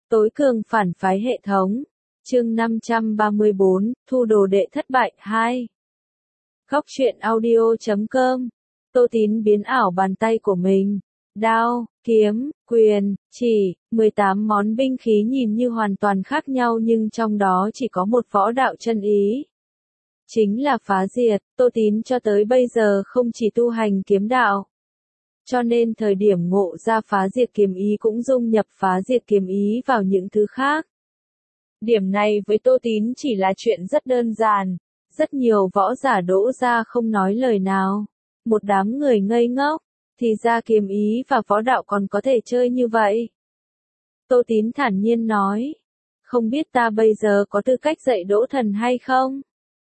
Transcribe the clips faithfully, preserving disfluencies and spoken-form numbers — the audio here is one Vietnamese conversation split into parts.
Tối cường phản phái hệ thống. Chương năm trăm ba mươi bốn, thu đồ đệ thất bại hai. Góc truyện audio chấm com. Tô Tín biến ảo bàn tay của mình. Đao, kiếm, quyền, chỉ, mười tám món binh khí nhìn như hoàn toàn khác nhau nhưng trong đó chỉ có một võ đạo chân ý. Chính là phá diệt. Tô Tín cho tới bây giờ không chỉ tu hành kiếm đạo. Cho nên thời điểm ngộ ra phá diệt kiếm ý cũng dung nhập phá diệt kiếm ý vào những thứ khác. Điểm này với Tô Tín chỉ là chuyện rất đơn giản. Rất nhiều võ giả đỗ ra không nói lời nào. Một đám người ngây ngốc. Thì ra kiếm ý và võ đạo còn có thể chơi như vậy. Tô Tín thản nhiên nói. Không biết ta bây giờ có tư cách dạy Đỗ Thần hay không?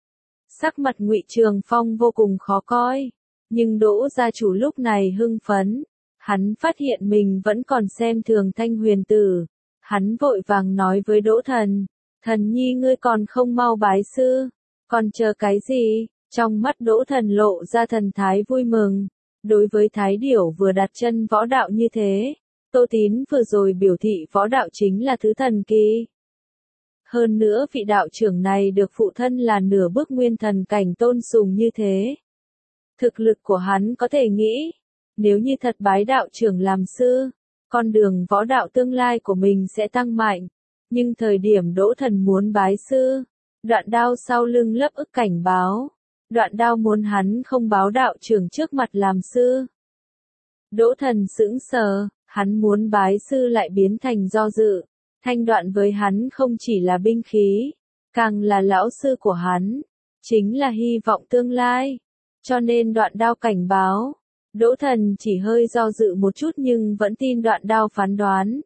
Sắc mặt Ngụy Trường Phong vô cùng khó coi. Nhưng Đỗ gia chủ lúc này hưng phấn. Hắn phát hiện mình vẫn còn xem thường Thanh Huyền Tử. Hắn vội vàng nói với Đỗ Thần. Thần nhi ngươi còn không mau bái sư. Còn chờ cái gì? Trong mắt Đỗ Thần lộ ra thần thái vui mừng. Đối với Thái Điểu vừa đặt chân võ đạo như thế. Tô Tín vừa rồi biểu thị võ đạo chính là thứ thần kỳ. Hơn nữa vị đạo trưởng này được phụ thân là nửa bước nguyên thần cảnh tôn sùng như thế. Thực lực của hắn có thể nghĩ, nếu như thật bái đạo trưởng làm sư, con đường võ đạo tương lai của mình sẽ tăng mạnh. Nhưng thời điểm Đỗ Thần muốn bái sư, Đoạn Đao sau lưng lấp ức cảnh báo. Đoạn Đao muốn hắn không báo đạo trưởng trước mặt làm sư. Đỗ Thần sững sờ, hắn muốn bái sư lại biến thành do dự. Thanh Đoạn với hắn không chỉ là binh khí, càng là lão sư của hắn, chính là hy vọng tương lai. Cho nên Đoạn Đao cảnh báo. Đỗ Thần chỉ hơi do dự một chút nhưng vẫn tin Đoạn Đao phán đoán.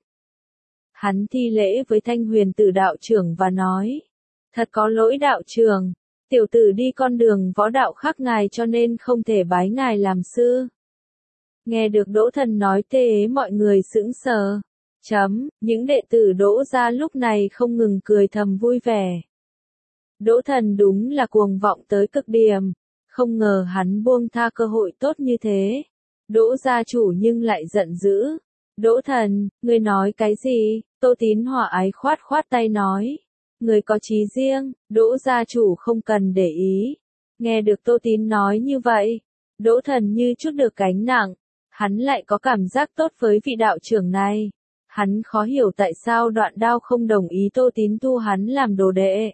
Hắn thi lễ với Thanh Huyền Tử đạo trưởng và nói. Thật có lỗi đạo trưởng, tiểu tử đi con đường võ đạo khác ngài cho nên không thể bái ngài làm sư. Nghe được Đỗ Thần nói thế mọi người sững sờ. Chấm, những đệ tử Đỗ gia lúc này không ngừng cười thầm vui vẻ. Đỗ Thần đúng là cuồng vọng tới cực điểm. Không ngờ hắn buông tha cơ hội tốt như thế. Đỗ gia chủ nhưng lại giận dữ. Đỗ Thần, ngươi nói cái gì? Tô Tín hòa ái khoát khoát tay nói. Người có chí riêng, Đỗ gia chủ không cần để ý. Nghe được Tô Tín nói như vậy, Đỗ Thần như chút được gánh nặng. Hắn lại có cảm giác tốt với vị đạo trưởng này. Hắn khó hiểu tại sao Đoạn Đao không đồng ý Tô Tín tu hắn làm đồ đệ.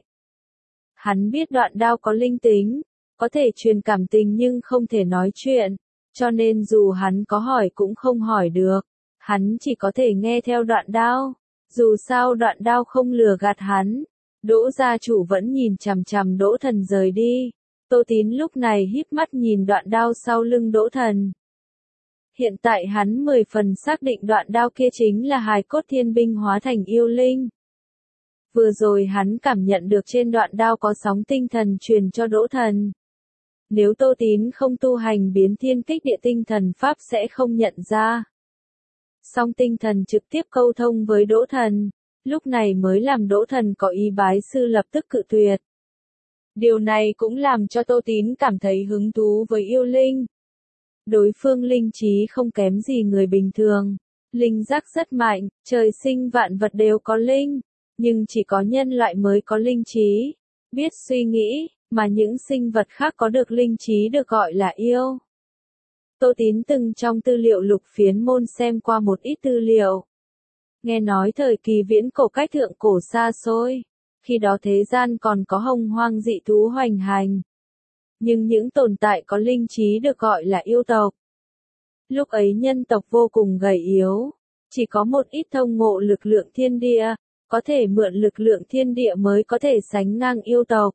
Hắn biết Đoạn Đao có linh tính, có thể truyền cảm tình nhưng không thể nói chuyện, cho nên dù hắn có hỏi cũng không hỏi được. Hắn chỉ có thể nghe theo Đoạn Đao, dù sao Đoạn Đao không lừa gạt hắn. Đỗ gia chủ vẫn nhìn chằm chằm Đỗ Thần rời đi. Tô Tín lúc này híp mắt nhìn Đoạn Đao sau lưng Đỗ Thần. Hiện tại hắn mười phần xác định Đoạn Đao kia chính là hài cốt thiên binh hóa thành yêu linh. Vừa rồi hắn cảm nhận được trên Đoạn Đao có sóng tinh thần truyền cho Đỗ Thần. Nếu Tô Tín không tu hành biến thiên kích địa tinh thần pháp sẽ không nhận ra. Song tinh thần trực tiếp câu thông với Đỗ Thần, lúc này mới làm Đỗ Thần có ý bái sư lập tức cự tuyệt. Điều này cũng làm cho Tô Tín cảm thấy hứng thú với yêu linh. Đối phương linh trí không kém gì người bình thường, linh giác rất mạnh, trời sinh vạn vật đều có linh, nhưng chỉ có nhân loại mới có linh trí, biết suy nghĩ, mà những sinh vật khác có được linh trí được gọi là yêu. Tô Tín từng trong tư liệu lục phiến môn xem qua một ít tư liệu. Nghe nói thời kỳ viễn cổ cách thượng cổ xa xôi, khi đó thế gian còn có hồng hoang dị thú hoành hành. Nhưng những tồn tại có linh trí được gọi là yêu tộc. Lúc ấy nhân tộc vô cùng gầy yếu, chỉ có một ít thông ngộ lực lượng thiên địa, có thể mượn lực lượng thiên địa mới có thể sánh ngang yêu tộc.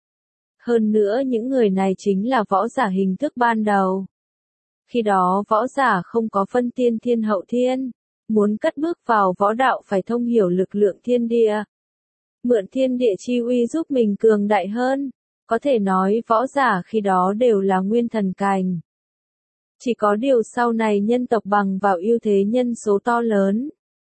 Hơn nữa những người này chính là võ giả hình thức ban đầu. Khi đó võ giả không có phân tiên thiên hậu thiên, muốn cất bước vào võ đạo phải thông hiểu lực lượng thiên địa. Mượn thiên địa chi uy giúp mình cường đại hơn, có thể nói võ giả khi đó đều là nguyên thần cảnh. Chỉ có điều sau này nhân tộc bằng vào ưu thế nhân số to lớn.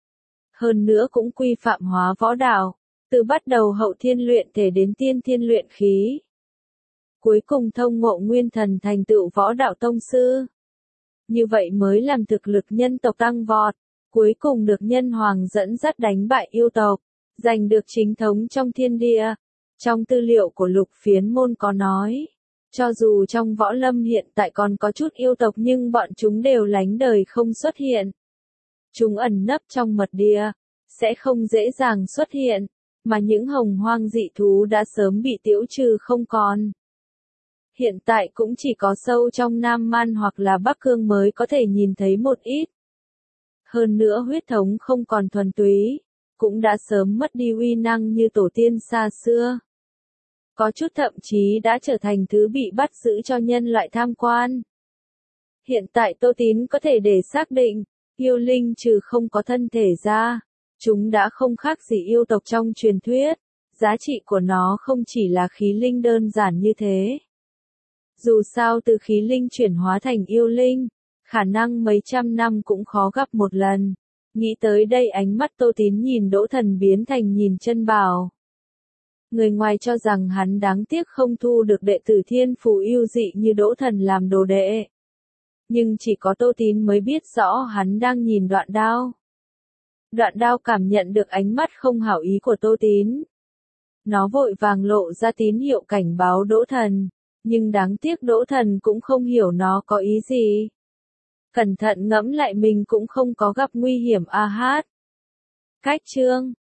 Hơn nữa cũng quy phạm hóa võ đạo, từ bắt đầu hậu thiên luyện thể đến tiên thiên luyện khí. Cuối cùng thông ngộ nguyên thần thành tựu võ đạo tông sư. Như vậy mới làm thực lực nhân tộc tăng vọt. cuối cùng được nhân hoàng dẫn dắt đánh bại yêu tộc, giành được chính thống trong thiên địa. Trong tư liệu của Lục Phiến Môn có nói, cho dù trong võ lâm hiện tại còn có chút yêu tộc nhưng bọn chúng đều lánh đời không xuất hiện. Chúng ẩn nấp trong mật địa, sẽ không dễ dàng xuất hiện, mà những hồng hoang dị thú đã sớm bị tiêu trừ không còn. Hiện tại cũng chỉ có sâu trong Nam Man hoặc là Bắc Cương mới có thể nhìn thấy một ít. Hơn nữa huyết thống không còn thuần túy, cũng đã sớm mất đi uy năng như tổ tiên xa xưa. Có chút thậm chí đã trở thành thứ bị bắt giữ cho nhân loại tham quan. Hiện tại Tô Tín có thể để xác định, yêu linh trừ không có thân thể ra, chúng đã không khác gì yêu tộc trong truyền thuyết, giá trị của nó không chỉ là khí linh đơn giản như thế. Dù sao từ khí linh chuyển hóa thành yêu linh, khả năng mấy trăm năm cũng khó gặp một lần. Nghĩ tới đây ánh mắt Tô Tín nhìn Đỗ Thần biến thành nhìn Chân Bảo. Người ngoài cho rằng hắn đáng tiếc không thu được đệ tử thiên phú yêu dị như Đỗ Thần làm đồ đệ. Nhưng chỉ có Tô Tín mới biết rõ hắn đang nhìn Đoạn Đao. Đoạn Đao cảm nhận được ánh mắt không hảo ý của Tô Tín. Nó vội vàng lộ ra tín hiệu cảnh báo Đỗ Thần, nhưng đáng tiếc Đỗ Thần cũng không hiểu nó có ý gì. Cẩn thận ngẫm lại mình cũng không có gặp nguy hiểm a hát. Cách chương